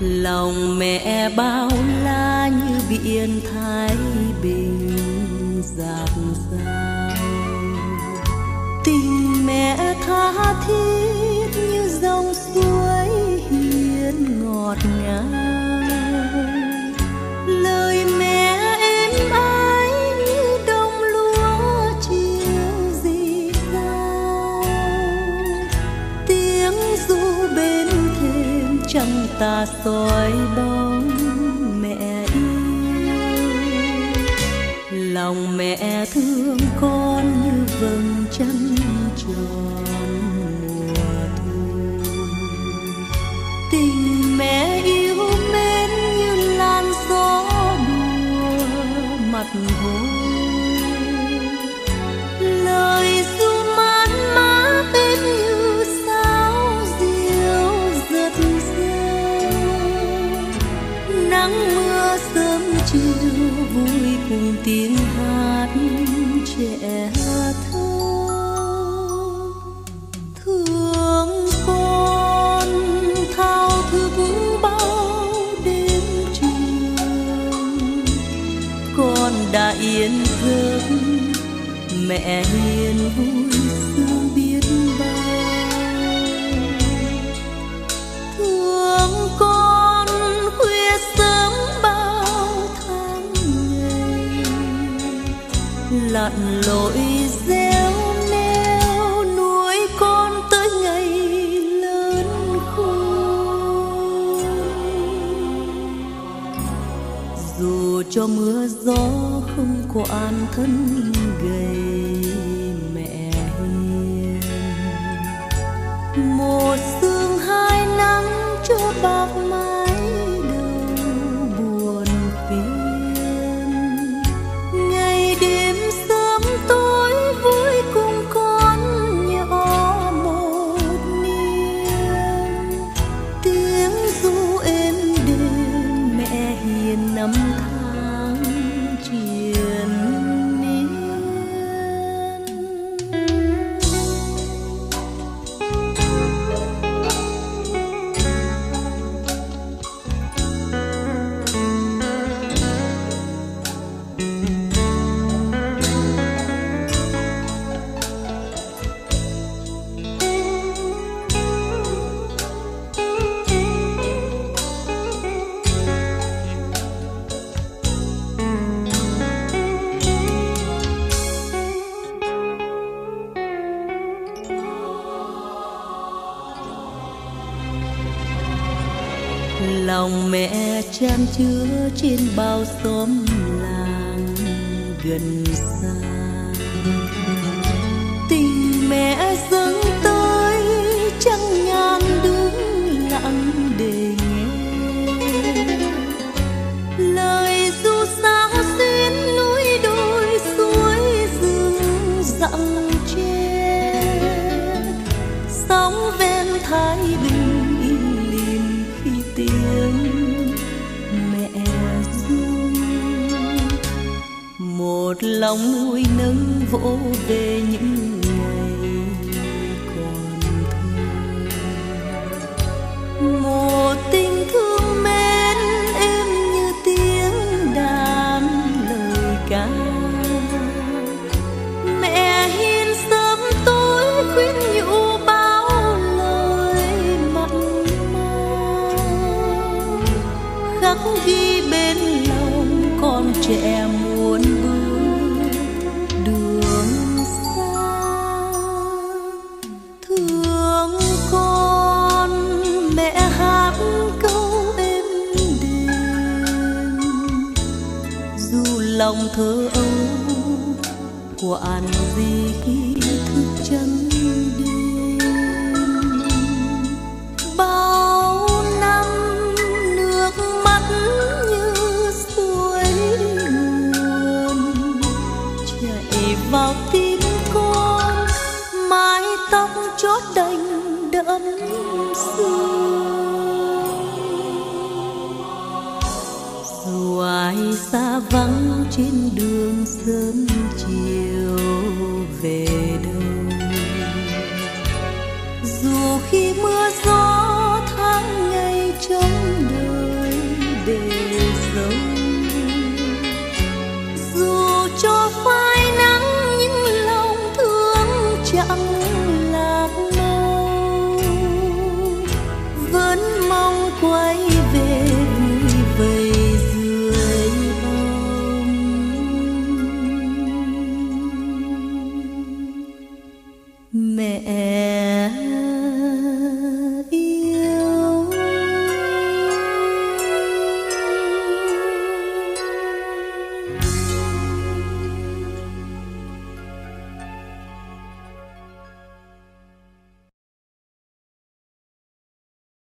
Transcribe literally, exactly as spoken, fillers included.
Lòng mẹ bao la như biển Thái Bình dạt dào, tình mẹ tha thiết như dòng suối hiền ngọt ngào. Lời mẹ êm ái như đồng lúa chiều rì rào, tiếng ru bên thềm trăng ta soi bóng mẹ yêu. Lòng mẹ thương con như vầng trăng tròn mùa thu, tình mẹ yêu mến như làn gió đùa mặt hồ. Lời ru mát má bên như sao diều giật reo, nắng mưa sớm chiều vui cùng tiếng hát trẻ thơ. Thương con thao thức bao đêm trường, con đã yên giấc mẹ hiền vui sướng biết bao. Thương con khuya sớm bao tháng ngày, lặn lội gieo neo nuôi con tới ngày lớn khôn. Dù cho mưa gió không quản thân gầy mẹ hiền, một sương hai nắng cho bạc mái đầu buồn phiền. Ngày đêm sớm tối vui cùng con nhỏ một niềm, tiếng ru êm đềm mẹ hiền năm tháng triền miên. Lòng mẹ chan chứa trên bao xóm làng gần xa, tình mẹ dâng tới trăng ngàn đứng lặng để nghe. Lời ru sao xuyên núi đồi suối rừng rặng tre, sóng ven Thái Bình im lìm khi tiếng mẹ ru. Một lòng nuôi nấng vỗ về những ngày còn thơ, một tình thương mến êm như tiếng đàn lời ca. Mẹ hiền sớm tối khuyên nhủ bao lời mặn mà, khắc ghi bên lòng con trẻ muốn bước đường xa. Thương con mẹ hát câu êm đềm, dù lòng thơ âu quản gì khi thức trắng đêm. Bao năm nước mắt như suối nguồn chảy vào tim con, mái tóc chót đành đẫm sương. Dù ai xa vắng trên đường sớm chiều về đâu, dù khi mưa gió tháng ngày trống đời quay